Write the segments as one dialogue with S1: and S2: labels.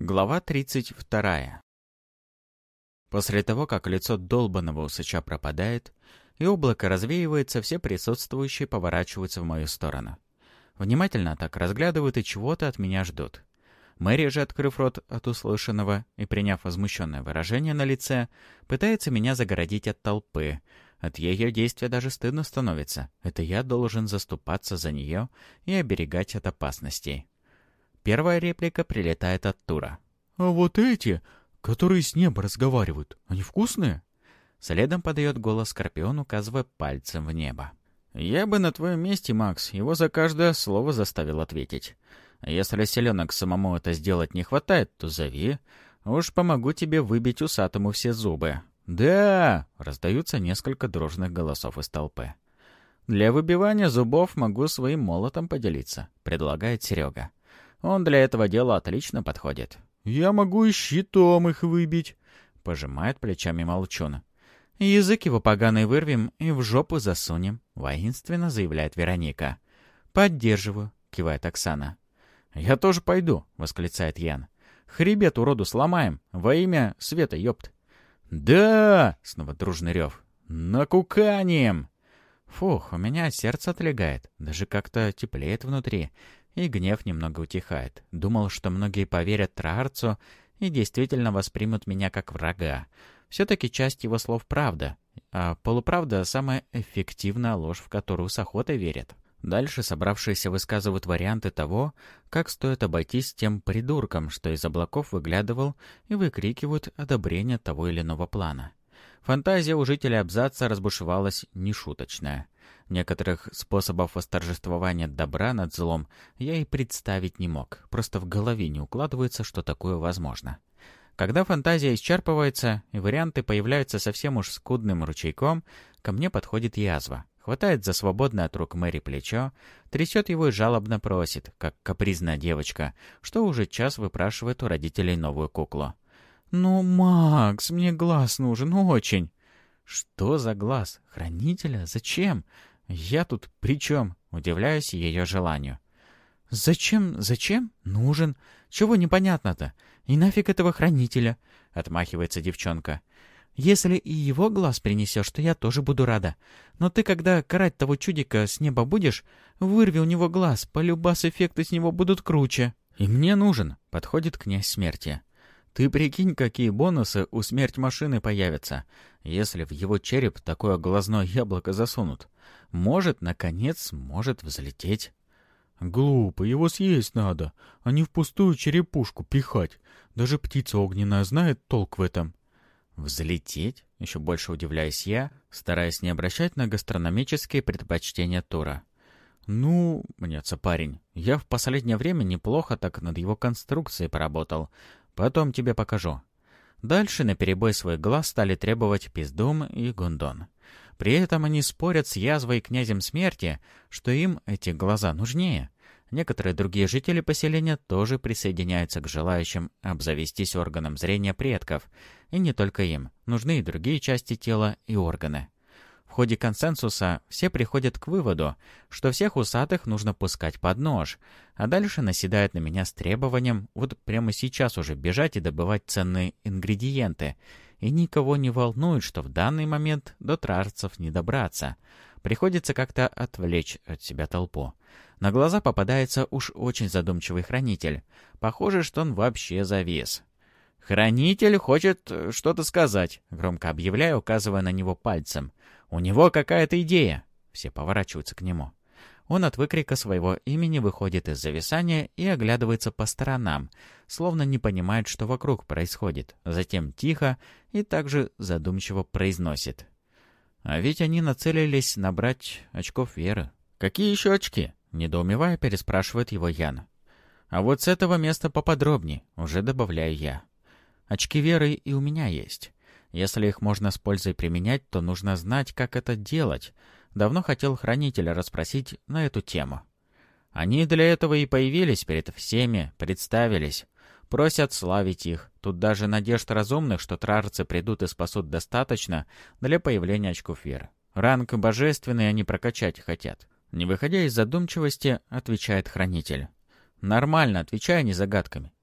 S1: Глава 32. После того, как лицо долбаного усача пропадает, и облако развеивается, все присутствующие поворачиваются в мою сторону. Внимательно так разглядывают и чего-то от меня ждут. Мэри же, открыв рот от услышанного и приняв возмущенное выражение на лице, пытается меня загородить от толпы. От ее действия даже стыдно становится. Это я должен заступаться за нее и оберегать от опасностей. Первая реплика прилетает от Тура.
S2: «А вот эти, которые с неба разговаривают, они вкусные?»
S1: Следом подает голос Скорпион, указывая пальцем в небо. «Я бы на твоем месте, Макс, его за каждое слово заставил ответить. Если селенок самому это сделать не хватает, то зови. Уж помогу тебе выбить усатому все зубы». «Да!» — раздаются несколько дружных голосов из толпы. «Для выбивания зубов могу своим молотом поделиться», — предлагает Серега. «Он для этого дела отлично подходит».
S2: «Я могу и щитом их выбить»,
S1: — пожимает плечами Молчун. «Язык его поганый вырвем и в жопу засунем», — воинственно заявляет Вероника. «Поддерживаю», — кивает Оксана. «Я тоже пойду», — восклицает Ян. «Хребет уроду сломаем, во имя света, ёпт». «Да!» — снова дружный рев. «Накуканем!» Фух, у меня сердце отлегает, даже как-то теплеет внутри, и гнев немного утихает. Думал, что многие поверят Траарцу и действительно воспримут меня как врага. Все-таки часть его слов правда, а полуправда — самая эффективная ложь, в которую с охотой верят. Дальше собравшиеся высказывают варианты того, как стоит обойтись тем придурком, что из облаков выглядывал, и выкрикивают одобрение того или иного плана. Фантазия у жителей абзаца разбушевалась нешуточная. Некоторых способов восторжествования добра над злом я и представить не мог, просто в голове не укладывается, что такое возможно. Когда фантазия исчерпывается и варианты появляются совсем уж скудным ручейком, ко мне подходит язва, хватает за свободное от рук Мэри плечо, трясет его и жалобно просит, как капризная девочка, что уже час выпрашивает у родителей новую куклу. «Ну, Макс, мне глаз нужен очень». «Что за глаз? Хранителя? Зачем? Я тут при чем?» Удивляюсь ее желанию. «Зачем? Зачем? Нужен. Чего непонятно-то? И нафиг этого хранителя?» — отмахивается девчонка. «Если и его глаз принесешь, то я тоже буду рада. Но ты, когда карать того чудика с неба будешь, вырви у него глаз, полюбас эффекты с него будут круче». «И мне нужен», — подходит князь смерти. «Ты прикинь, какие бонусы у смерть машины появятся, если в его череп такое глазное яблоко засунут. Может, наконец, может взлететь».
S2: «Глупо, его съесть надо, а не в пустую черепушку пихать. Даже птица огненная знает толк в этом».
S1: «Взлететь?» — еще больше удивляюсь я, стараясь не обращать на гастрономические предпочтения Тура. «Ну, — мнется парень, — я в последнее время неплохо так над его конструкцией поработал. Потом тебе покажу». Дальше наперебой свой глаз стали требовать Пиздум и Гундон. При этом они спорят с язвой и князем смерти, что им эти глаза нужнее. Некоторые другие жители поселения тоже присоединяются к желающим обзавестись органом зрения предков. И не только им. Нужны и другие части тела и органы. В ходе консенсуса все приходят к выводу, что всех усатых нужно пускать под нож, а дальше наседают на меня с требованием вот прямо сейчас уже бежать и добывать ценные ингредиенты. И никого не волнует, что в данный момент до трарцев не добраться. Приходится как-то отвлечь от себя толпу. На глаза попадается уж очень задумчивый хранитель. Похоже, что он вообще завис. «Хранитель хочет что-то сказать», — громко объявляю, указывая на него пальцем. «У него какая-то идея». Все поворачиваются к нему. Он от выкрика своего имени выходит из зависания и оглядывается по сторонам, словно не понимает, что вокруг происходит. Затем тихо и также задумчиво произносит. «А ведь они нацелились набрать очков веры». «Какие еще очки?» — недоумевая переспрашивает его Ян. «А вот с этого места поподробнее», — уже добавляю я. «Очки веры и у меня есть. Если их можно с пользой применять, то нужно знать, как это делать. Давно хотел хранителя расспросить на эту тему. Они для этого и появились перед всеми, представились. Просят славить их. Тут даже надежд разумных, что трарцы придут и спасут, достаточно для появления очков веры. Ранг божественный они прокачать хотят». Не выходя из задумчивости, отвечает хранитель. «Нормально, отвечай, не загадками», —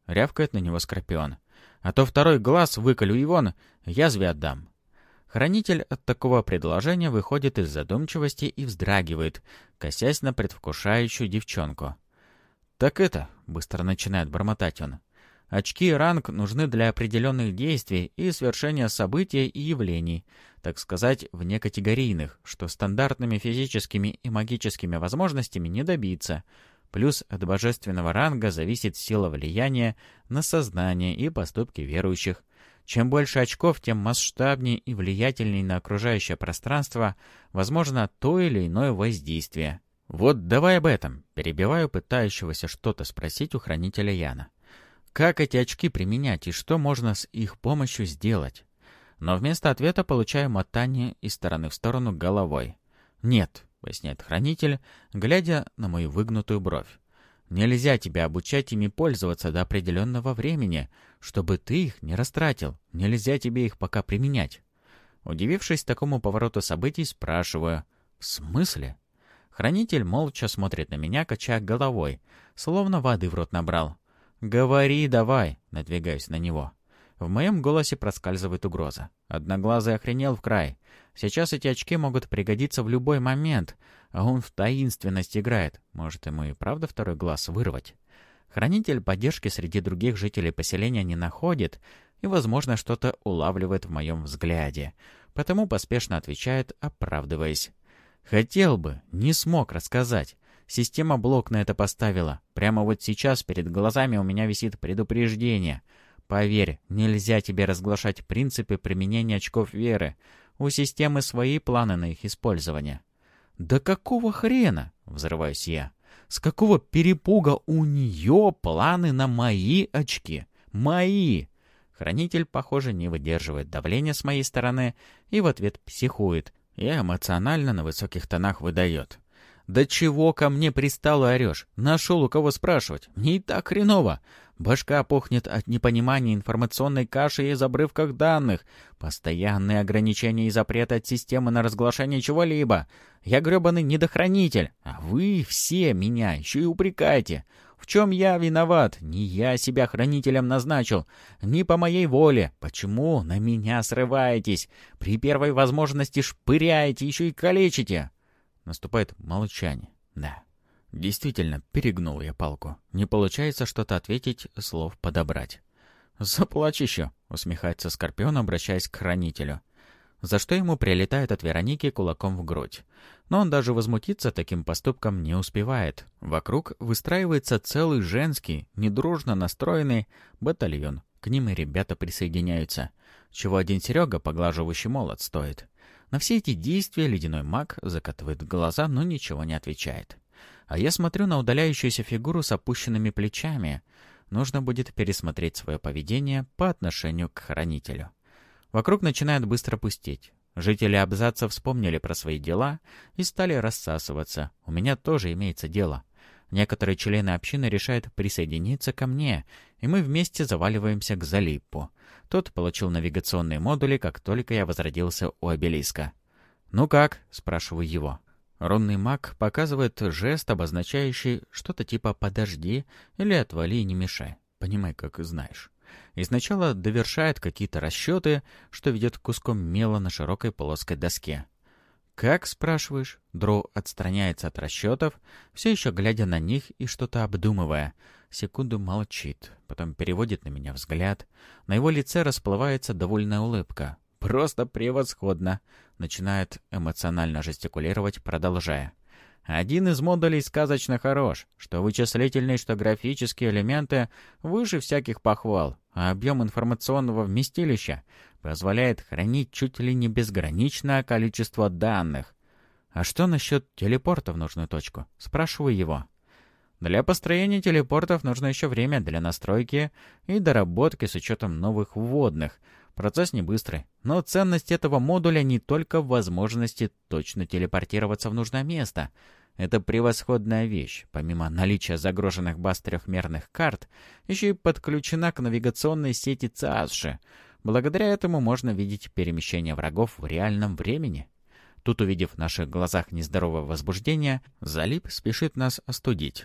S1: рявкает на него Скорпион. «А то второй глаз выколю и вон, язве отдам». Хранитель от такого предложения выходит из задумчивости и вздрагивает, косясь на предвкушающую девчонку. «Так это», — быстро начинает бормотать он, — «очки и ранг нужны для определенных действий и совершения событий и явлений, так сказать, внекатегорийных, что стандартными физическими и магическими возможностями не добиться. Плюс от божественного ранга зависит сила влияния на сознание и поступки верующих. Чем больше очков, тем масштабнее и влиятельнее на окружающее пространство возможно то или иное воздействие. Вот давай об этом, перебиваю пытающегося что-то спросить у хранителя Яна. Как эти очки применять и что можно с их помощью сделать? Но вместо ответа получаю мотание из стороны в сторону головой. «Нет», — поясняет хранитель, глядя на мою выгнутую бровь. «Нельзя тебя обучать ими пользоваться до определенного времени, чтобы ты их не растратил. Нельзя тебе их пока применять». Удивившись такому повороту событий, спрашиваю: «В смысле?» Хранитель молча смотрит на меня, качая головой, словно воды в рот набрал. «Говори давай», — надвигаюсь на него. В моем голосе проскальзывает угроза. Одноглазый охренел в край. Сейчас эти очки могут пригодиться в любой момент, а он в таинственность играет. Может, ему и правда второй глаз вырвать? Хранитель поддержки среди других жителей поселения не находит и, возможно, что-то улавливает в моем взгляде. Потому поспешно отвечает, оправдываясь. «Хотел бы, не смог рассказать. Система блок на это поставила. Прямо вот сейчас перед глазами у меня висит предупреждение. Поверь, нельзя тебе разглашать принципы применения очков веры. У системы свои планы на их использование». «Да какого хрена?» — взрываюсь я. «С какого перепуга у нее планы на мои очки? Мои!» Хранитель, похоже, не выдерживает давления с моей стороны и в ответ психует. И эмоционально на высоких тонах выдает. «Да чего ко мне пристал и орешь? Нашел у кого спрашивать. Мне и так хреново. Башка пухнет от непонимания информационной каши из обрывков данных. Постоянные ограничения и запреты от системы на разглашение чего-либо. Я гребаный недохранитель. А вы все меня еще и упрекаете. В чем я виноват? Не я себя хранителем назначил. Не по моей воле. Почему на меня срываетесь? При первой возможности шпыряете, еще и калечите». Наступает молчание. Да, действительно, перегнул я палку. Не получается что-то ответить, слов подобрать. «Заплачь еще», — усмехается Скорпион, обращаясь к хранителю. За что ему прилетает от Вероники кулаком в грудь. Но он даже возмутиться таким поступком не успевает. Вокруг выстраивается целый женский, недружно настроенный батальон. К ним и ребята присоединяются. Чего один Серега, поглаживающий молот, стоит. На все эти действия ледяной маг закатывает глаза, но ничего не отвечает. А я смотрю на удаляющуюся фигуру с опущенными плечами. Нужно будет пересмотреть свое поведение по отношению к хранителю. Вокруг начинает быстро пустеть. Жители абзаца вспомнили про свои дела и стали рассасываться. У меня тоже имеется дело. Некоторые члены общины решают присоединиться ко мне, и мы вместе заваливаемся к Залиппу. Тот получил навигационные модули, как только я возродился у обелиска. «Ну как?» — спрашиваю его. Рунный маг показывает жест, обозначающий что-то типа «подожди» или «отвали и не мешай». Понимай, как знаешь. И сначала довершает какие-то расчеты, что ведет куском мела на широкой плоской доске. «Как?» — спрашиваешь. Дроу отстраняется от расчетов, все еще глядя на них и что-то обдумывая. Секунду молчит, потом переводит на меня взгляд. На его лице расплывается довольная улыбка. «Просто превосходно!» — начинает эмоционально жестикулировать, продолжая. «Один из модулей сказочно хорош, что вычислительные, что графические элементы выше всяких похвал, а объем информационного вместилища позволяет хранить чуть ли не безграничное количество данных. А что насчет телепорта в нужную точку?» — спрашиваю его. «Для построения телепортов нужно еще время для настройки и доработки с учетом новых вводных. Процесс не быстрый, но ценность этого модуля не только в возможности точно телепортироваться в нужное место. Это превосходная вещь. Помимо наличия загруженных баз трехмерных карт, еще и подключена к навигационной сети ЦАСШи. Благодаря этому можно видеть перемещение врагов в реальном времени». Тут, увидев в наших глазах нездоровое возбуждение, Залип спешит нас остудить.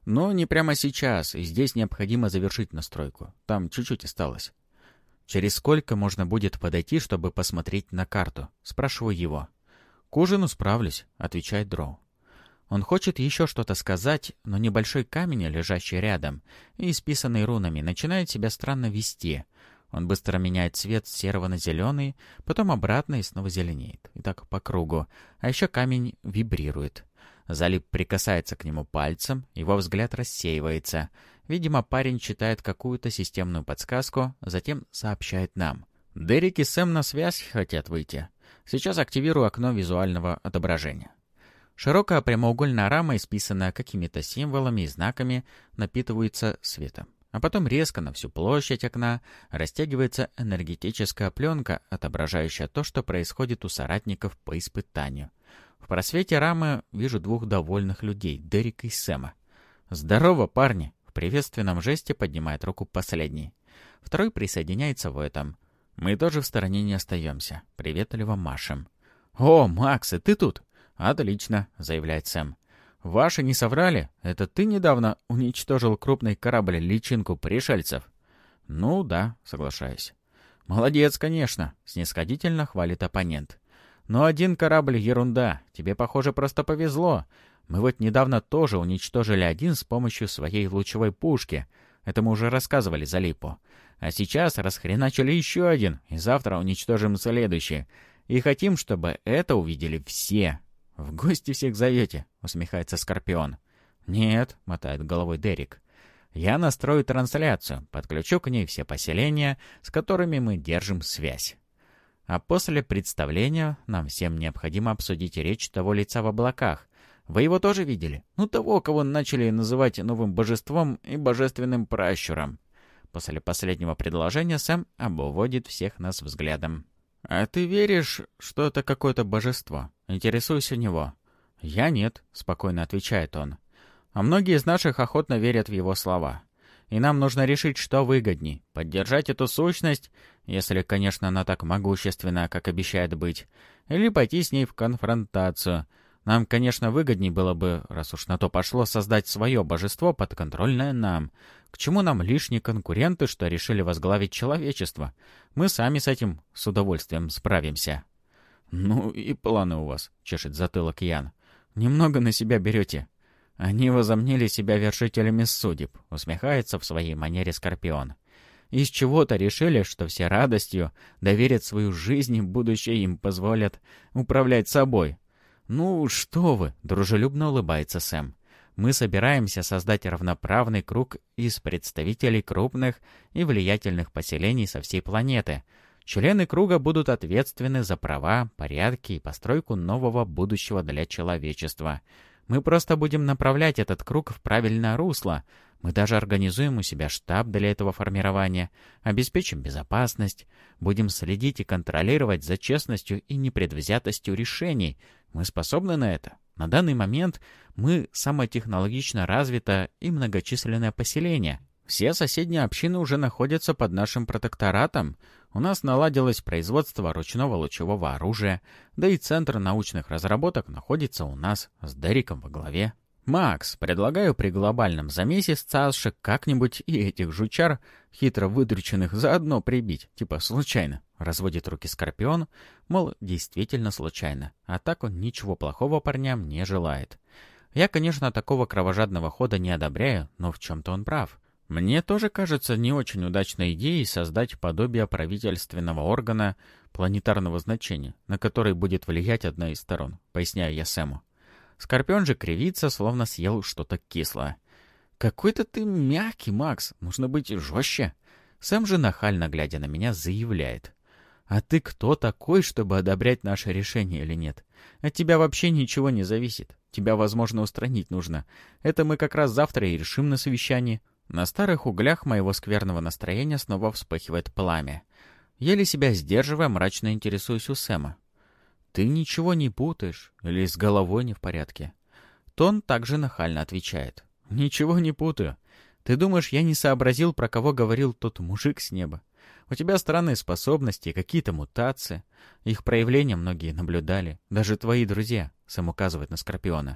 S1: Но не прямо сейчас, и здесь необходимо завершить настройку. Там чуть-чуть осталось. «Через сколько можно будет подойти, чтобы посмотреть на карту?» — спрашиваю его.
S2: «К ужину справлюсь», — отвечает Дроу.
S1: Он хочет еще что-то сказать, но небольшой камень, лежащий рядом и исписанный рунами, начинает себя странно вести. Он быстро меняет цвет с серого на зеленый, потом обратно и снова зеленеет. И так по кругу. А еще камень вибрирует. Залип прикасается к нему пальцем, его взгляд рассеивается. Видимо, парень читает какую-то системную подсказку, затем сообщает нам. Дерек и Сэм на связь хотят выйти. Сейчас активирую окно визуального отображения. Широкая прямоугольная рама, исписанная какими-то символами и знаками, напитывается светом. А потом резко на всю площадь окна растягивается энергетическая пленка, отображающая то, что происходит у соратников по испытанию. В просвете рамы вижу двух довольных людей, Дерека и Сэма. «Здорово, парни!» — в приветственном жесте поднимает руку последний. Второй присоединяется в этом. Мы тоже в стороне не остаемся. Приветливо машем. «О, Макс, и ты тут?» «Отлично», — заявляет Сэм. «Ваши не соврали? Это ты недавно уничтожил крупный корабль-личинку пришельцев?» «Ну да», — соглашаюсь. «Молодец, конечно», — снисходительно хвалит оппонент. «Но один корабль — ерунда. Тебе, похоже, просто повезло. Мы вот недавно тоже уничтожили один с помощью своей лучевой пушки. Это мы уже рассказывали Залипу. А сейчас расхреначили еще один, и завтра уничтожим следующий. И хотим, чтобы это увидели все». «В гости всех зовете?» — усмехается Скорпион. «Нет», — мотает головой Дерек. «Я настрою трансляцию, подключу к ней все поселения, с которыми мы держим связь. А после представления нам всем необходимо обсудить речь того лица в облаках. Вы его тоже видели? Ну, того, кого начали называть новым божеством и божественным пращуром». После последнего предложения Сэм обводит всех нас взглядом. «А ты веришь, что это какое-то божество?» Интересуюсь у него. «Я нет», — спокойно отвечает он. «А многие из наших охотно верят в его слова. И нам нужно решить, что выгодней. Поддержать эту сущность, если, конечно, она так могущественна, как обещает быть, или пойти с ней в конфронтацию. Нам, конечно, выгодней было бы, раз уж на то пошло, создать свое божество, подконтрольное нам. К чему нам лишние конкуренты, что решили возглавить человечество? Мы сами с этим с удовольствием справимся». «Ну и планы у вас», — чешет затылок Ян. «Немного на себя берете». «Они возомнили себя вершителями судеб», — усмехается в своей манере Скорпион. «Из чего-то решили, что все радостью доверят свою жизнь и будущее им позволят управлять собой». «Ну что вы», — дружелюбно улыбается Сэм. «Мы собираемся создать равноправный круг из представителей крупных и влиятельных поселений со всей планеты. Члены круга будут ответственны за права, порядки и постройку нового будущего для человечества. Мы просто будем направлять этот круг в правильное русло. Мы даже организуем у себя штаб для этого формирования, обеспечим безопасность, будем следить и контролировать за честностью и непредвзятостью решений. Мы способны на это. На данный момент мы самое технологично развитое и многочисленное поселение. Все соседние общины уже находятся под нашим протекторатом. У нас наладилось производство ручного лучевого оружия, да и Центр научных разработок находится у нас с Дереком во главе. «Макс, предлагаю при глобальном замесе СЦАСШ как-нибудь и этих жучар, хитро выдрюченных, заодно прибить, типа случайно». Разводит руки Скорпион, мол, действительно случайно. А так он ничего плохого парням не желает. Я, конечно, такого кровожадного хода не одобряю, но в чем-то он прав. Мне тоже кажется не очень удачной идеей создать подобие правительственного органа планетарного значения, на который будет влиять одна из сторон, поясняю я Сэму. Скорпион же кривится, словно съел что-то кислое. «Какой-то ты мягкий, Макс, нужно быть жестче». Сэм же, нахально глядя на меня, заявляет. «А ты кто такой, чтобы одобрять наше решение или нет? От тебя вообще ничего не зависит. Тебя, возможно, устранить нужно. Это мы как раз завтра и решим на совещании». На старых углях моего скверного настроения снова вспыхивает пламя. Еле себя сдерживая, мрачно интересуюсь у Сэма. «Ты ничего не путаешь? Или с головой не в порядке?» Тон также нахально отвечает. «Ничего не путаю. Ты думаешь, я не сообразил, про кого говорил тот мужик с неба? У тебя странные способности, какие-то мутации. Их проявления многие наблюдали. Даже твои друзья», — Сэм указывает на Скорпиона.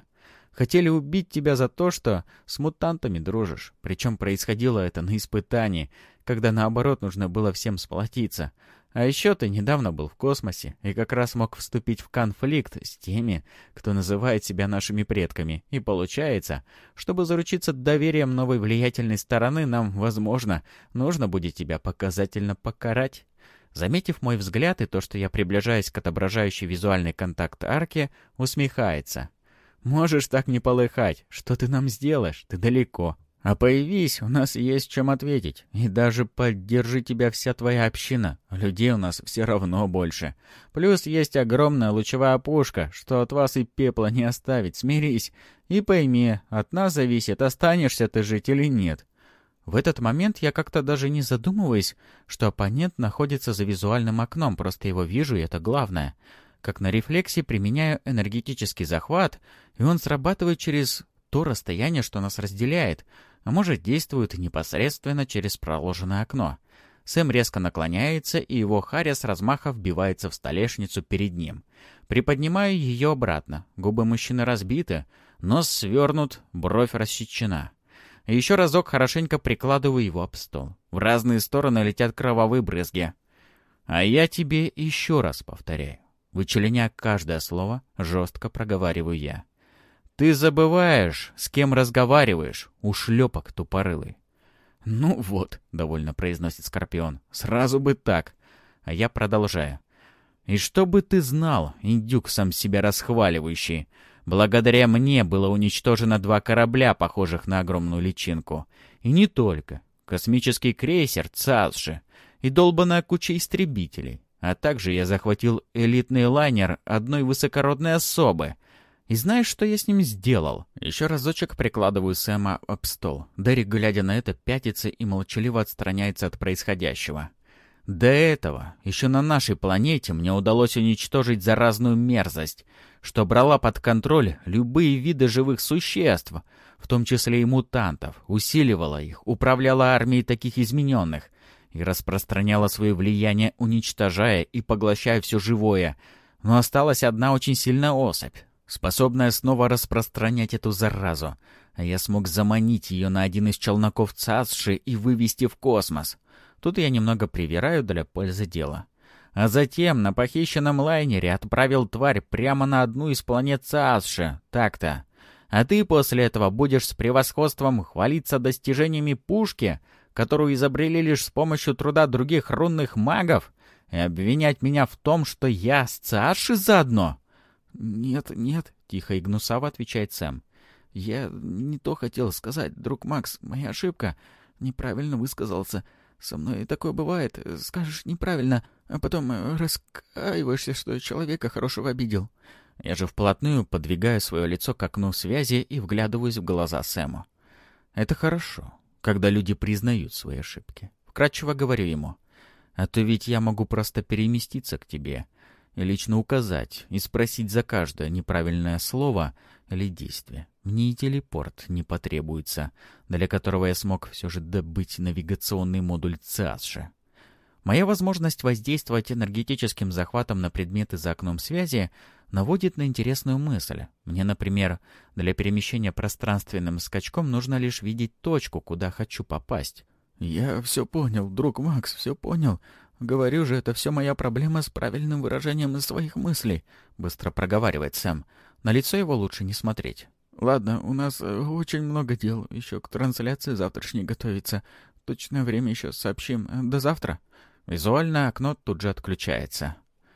S1: Хотели убить тебя за то, что с мутантами дружишь. Причем происходило это на испытании, когда наоборот нужно было всем сплотиться. А еще ты недавно был в космосе и как раз мог вступить в конфликт с теми, кто называет себя нашими предками. И получается, чтобы заручиться доверием новой влиятельной стороны, нам, возможно, нужно будет тебя показательно покарать. Заметив мой взгляд и то, что я приближаюсь к отображающей визуальный контакт арке, усмехается. «Можешь так не полыхать. Что ты нам сделаешь? Ты далеко. А появись, у нас есть чем ответить. И даже поддержи тебя вся твоя община. Людей у нас все равно больше. Плюс есть огромная лучевая пушка, что от вас и пепла не оставить. Смирись. И пойми, от нас зависит, останешься ты жить или нет». В этот момент я как-то даже не задумываюсь, что оппонент находится за визуальным окном, просто его вижу, и это главное. Как на рефлексе применяю энергетический захват, и он срабатывает через то расстояние, что нас разделяет, а может действует непосредственно через проложенное окно. Сэм резко наклоняется, и его харя с размаха вбивается в столешницу перед ним. Приподнимаю ее обратно. Губы мужчины разбиты, нос свернут, бровь рассечена. Еще разок хорошенько прикладываю его об стол. В разные стороны летят кровавые брызги. А я тебе еще раз повторяю. Вычленяя каждое слово, жестко проговариваю я. Ты забываешь, с кем разговариваешь, ушлепок тупорылый. «Ну вот», — довольно произносит Скорпион, — «сразу бы так». А я продолжаю. «И чтобы ты знал, индюк сам себя расхваливающий, благодаря мне было уничтожено 2 корабля, похожих на огромную личинку. И не только. Космический крейсер «Цаосши» и долбаная куча истребителей. А также я захватил элитный лайнер одной высокородной особы. И знаешь, что я с ним сделал?» Еще разочек прикладываю Сэма об стол. Дерек, глядя на это, пятится и молчаливо отстраняется от происходящего. До этого еще на нашей планете мне удалось уничтожить заразную мерзость, что брала под контроль любые виды живых существ, в том числе и мутантов, усиливала их, управляла армией таких измененных и распространяла свое влияние, уничтожая и поглощая все живое. Но осталась одна очень сильная особь, способная снова распространять эту заразу, а я смог заманить ее на один из челноков Цаосши и вывести в космос. Тут я немного привираю для пользы дела. А затем на похищенном лайнере отправил тварь прямо на одну из планет Цаосши. Так-то. А ты после этого будешь с превосходством хвалиться достижениями пушки, которую изобрели лишь с помощью труда других рунных магов, и обвинять меня в том, что я с Цаосши заодно? «Нет, нет», — тихо и гнусаво отвечает Сэм. «Я не то хотел сказать, друг Макс, моя ошибка. Неправильно высказался. Со мной такое бывает. Скажешь неправильно, а потом раскаиваешься, что человека хорошего обидел». Я же вплотную подвигаю свое лицо к окну связи и вглядываюсь в глаза Сэму. «Это хорошо, когда люди признают свои ошибки». Вкратчиво говорю ему. «А то ведь я могу просто переместиться к тебе и лично указать и спросить за каждое неправильное слово или действие. Мне и телепорт не потребуется, для которого я смог все же добыть навигационный модуль Цаосши. Моя возможность воздействовать энергетическим захватом на предметы за окном связи наводит на интересную мысль. Мне, например, для перемещения пространственным скачком нужно лишь видеть точку, куда хочу попасть». «Я все понял, друг Макс, все понял. Говорю же, это все моя проблема с правильным выражением своих мыслей», — быстро проговаривает Сэм. На лицо его лучше не смотреть. «Ладно, у нас очень много дел. Еще к трансляции завтрашней готовится. Точное время еще сообщим. До завтра». Визуальное окно тут же отключается.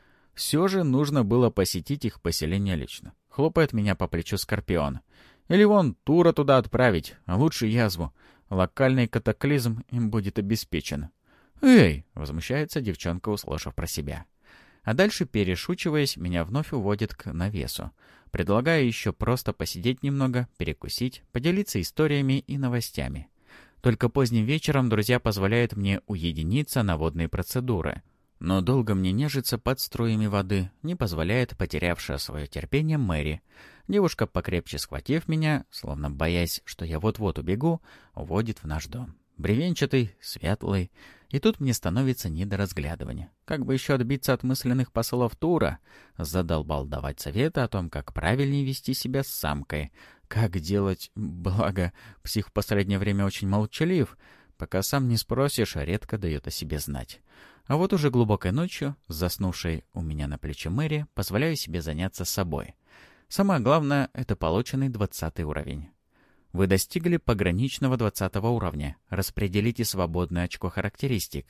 S1: Все же нужно было посетить их поселение лично. Хлопает меня по плечу Скорпион. Или вон тура туда отправить, а лучше язву. Локальный катаклизм им будет обеспечен. «Эй!» — возмущается девчонка, услышав про себя. А дальше, перешучиваясь, меня вновь уводит к навесу. Предлагаю еще просто посидеть немного, перекусить, поделиться историями и новостями. Только поздним вечером друзья позволяют мне уединиться на водные процедуры. Но долго мне нежиться под струями воды не позволяет потерявшая свое терпение Мэри. Девушка, покрепче схватив меня, словно боясь, что я вот-вот убегу, уводит в наш дом. Бревенчатый, светлый, и тут мне становится не до разглядывания. Как бы еще отбиться от мысленных посылов Тура? Задолбал давать советы о том, как правильнее вести себя с самкой. как делать, благо псих в последнее время очень молчалив, пока сам не спросишь, редко дает о себе знать. А вот уже глубокой ночью, заснувшей у меня на плече Мэри, позволяю себе заняться собой. Самое главное — это полученный 20 уровень. Вы достигли пограничного 20 уровня. Распределите свободное очко характеристик.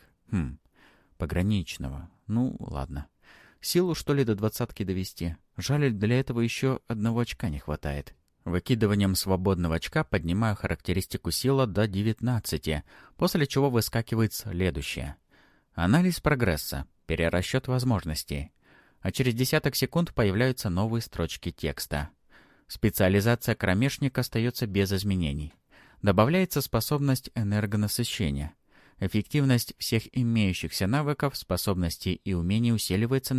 S1: Пограничного. Ну, ладно. Силу, что ли, до 20-ки довести? Жаль, для этого еще одного очка не хватает. Выкидыванием свободного очка поднимаю характеристику сила до 19, после чего выскакивает следующее. Анализ прогресса. Перерасчет возможностей. А через десяток секунд появляются новые строчки текста. Специализация кромешника остается без изменений. Добавляется способность энергонасыщения. Эффективность всех имеющихся навыков, способностей и умений усиливается на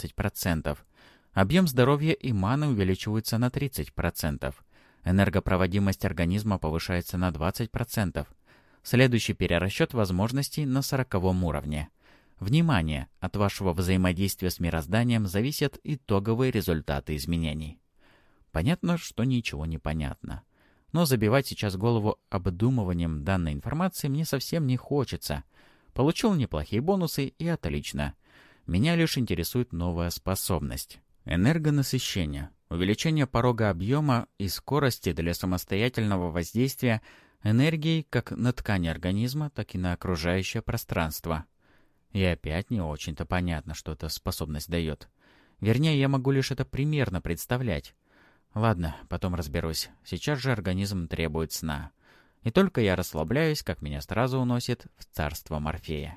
S1: 15%. Объем здоровья и маны увеличивается на 30%. Энергопроводимость организма повышается на 20%. Следующий перерасчет возможностей на 40-м уровне. Внимание! От вашего взаимодействия с мирозданием зависят итоговые результаты изменений. Понятно, что ничего не понятно. Но забивать сейчас голову обдумыванием данной информации мне совсем не хочется. Получил неплохие бонусы и отлично. Меня лишь интересует новая способность. Энергонасыщение. Увеличение порога объема и скорости для самостоятельного воздействия энергией как на ткани организма, так и на окружающее пространство. И опять не очень-то понятно, что эта способность дает. Вернее, я могу лишь это примерно представлять. Ладно, потом разберусь. Сейчас же организм требует сна. И только я расслабляюсь, как меня сразу уносит в царство Морфея.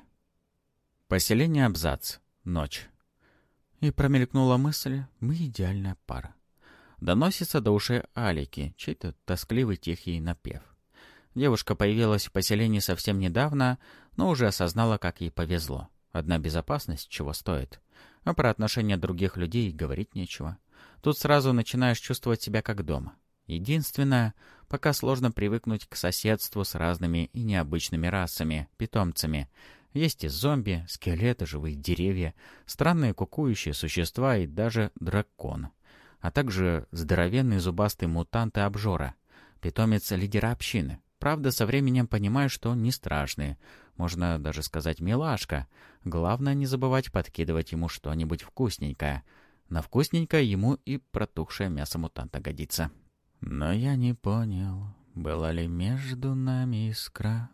S1: Поселение Абзац. Ночь. И промелькнула мысль, мы идеальная пара. Доносится до ушей Алики, чей-то тоскливый тихий напев. Девушка появилась в поселении совсем недавно, но уже осознала, как ей повезло. Одна безопасность чего стоит. А про отношения других людей говорить нечего. Тут сразу начинаешь чувствовать себя как дома. Единственное, пока сложно привыкнуть к соседству с разными и необычными расами, питомцами. Есть и зомби, скелеты, живые деревья, странные кукующие существа и даже дракон. А также здоровенный зубастый мутант и обжора. Питомец лидера общины. Правда, со временем понимаю, что он не страшный. Можно даже сказать милашка. Главное не забывать подкидывать ему что-нибудь вкусненькое. На вкусненькое ему и протухшее мясо мутанта годится. Но я не понял, была ли между нами искра,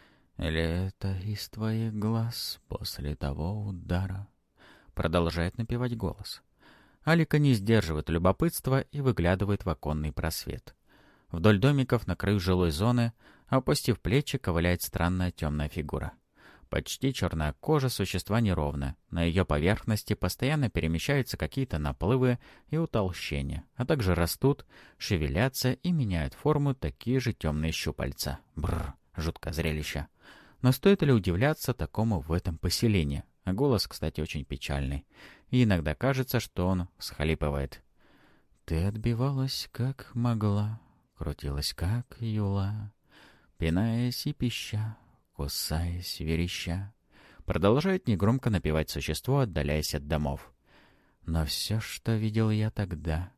S1: или это из твоих глаз после того удара? Продолжает напевать голос. Алика не сдерживает любопытства и выглядывает в оконный просвет. Вдоль домиков на краю жилой зоны, опустив плечи, ковыляет странная темная фигура. Почти черная кожа существа неровна. На ее поверхности постоянно перемещаются какие-то наплывы и утолщения, а также растут, шевелятся и меняют форму такие же темные щупальца. Бррр, жуткое зрелище. Но стоит ли удивляться такому в этом поселении? А голос, кстати, очень печальный. И иногда кажется, что он всхлипывает. «Ты отбивалась, как могла, крутилась, как юла, пинаясь и пища, кусаясь, вереща». Продолжает негромко напевать существо, отдаляясь от домов. Но все, что видел я тогда,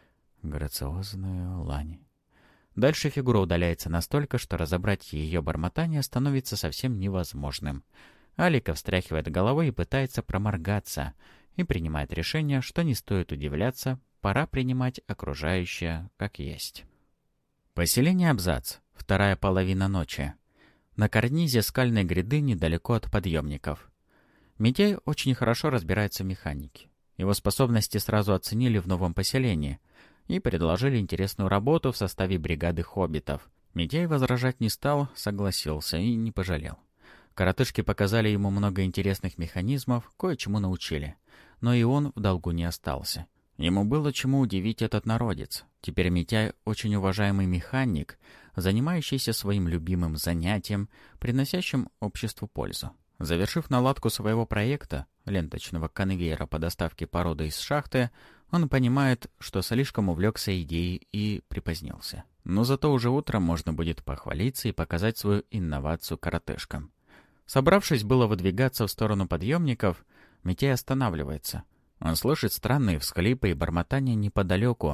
S1: грациозную лань. Дальше фигура удаляется настолько, что разобрать ее бормотание становится совсем невозможным. Алика встряхивает головой и пытается проморгаться, и принимает решение, что не стоит удивляться, пора принимать окружающее как есть. Поселение Абзац. Вторая половина ночи. На карнизе скальной гряды недалеко от подъемников. Митяй очень хорошо разбирается в механике. Его способности сразу оценили в новом поселении и предложили интересную работу в составе бригады хоббитов. Митяй возражать не стал, согласился и не пожалел. Коротышки показали ему много интересных механизмов, кое-чему научили. Но и он в долгу не остался. Ему было чему удивить этот народец. Теперь Митяй очень уважаемый механик, занимающийся своим любимым занятием, приносящим обществу пользу. Завершив наладку своего проекта, ленточного конвейера по доставке породы из шахты, он понимает, что слишком увлекся идеей и припозднился. Но зато уже утром можно будет похвалиться и показать свою инновацию коротышкам. Собравшись было выдвигаться в сторону подъемников, Митяй останавливается. Он слышит странные всхлипы и бормотания неподалеку,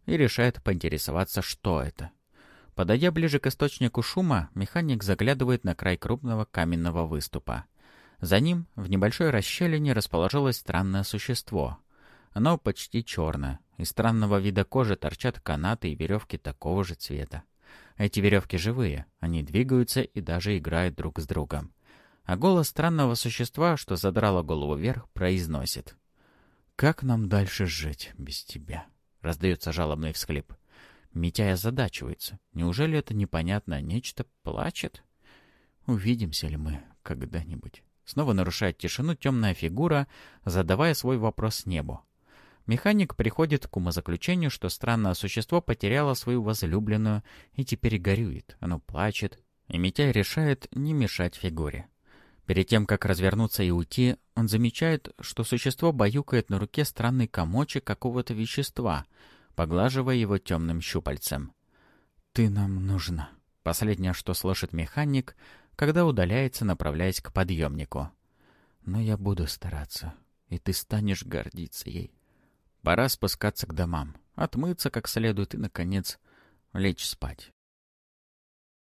S1: и решает поинтересоваться, что это. Подойдя ближе к источнику шума, механик заглядывает на край крупного каменного выступа. За ним, в небольшой расщелине, расположилось странное существо. Оно почти черное. Из странного вида кожи торчат канаты и веревки такого же цвета. Эти веревки живые, они двигаются и даже играют друг с другом. А голос странного существа, что задрало голову вверх, произносит: «Как нам дальше жить без тебя?» Раздается жалобный всхлип. Митяй озадачивается. Неужели это непонятное нечто плачет? Увидимся ли мы когда-нибудь? Снова нарушает тишину темная фигура, задавая свой вопрос небу. Механик приходит к умозаключению, что странное существо потеряло свою возлюбленную и теперь горюет. Оно плачет, и Митяй решает не мешать фигуре. Перед тем, как развернуться и уйти, он замечает, что существо баюкает на руке странный комочек какого-то вещества, поглаживая его темным щупальцем. «Ты нам нужна», — последнее, что слышит механик, когда удаляется, направляясь к подъемнику. «Но я буду стараться, и ты станешь гордиться ей». Пора спускаться к домам, отмыться как следует и, наконец, лечь спать.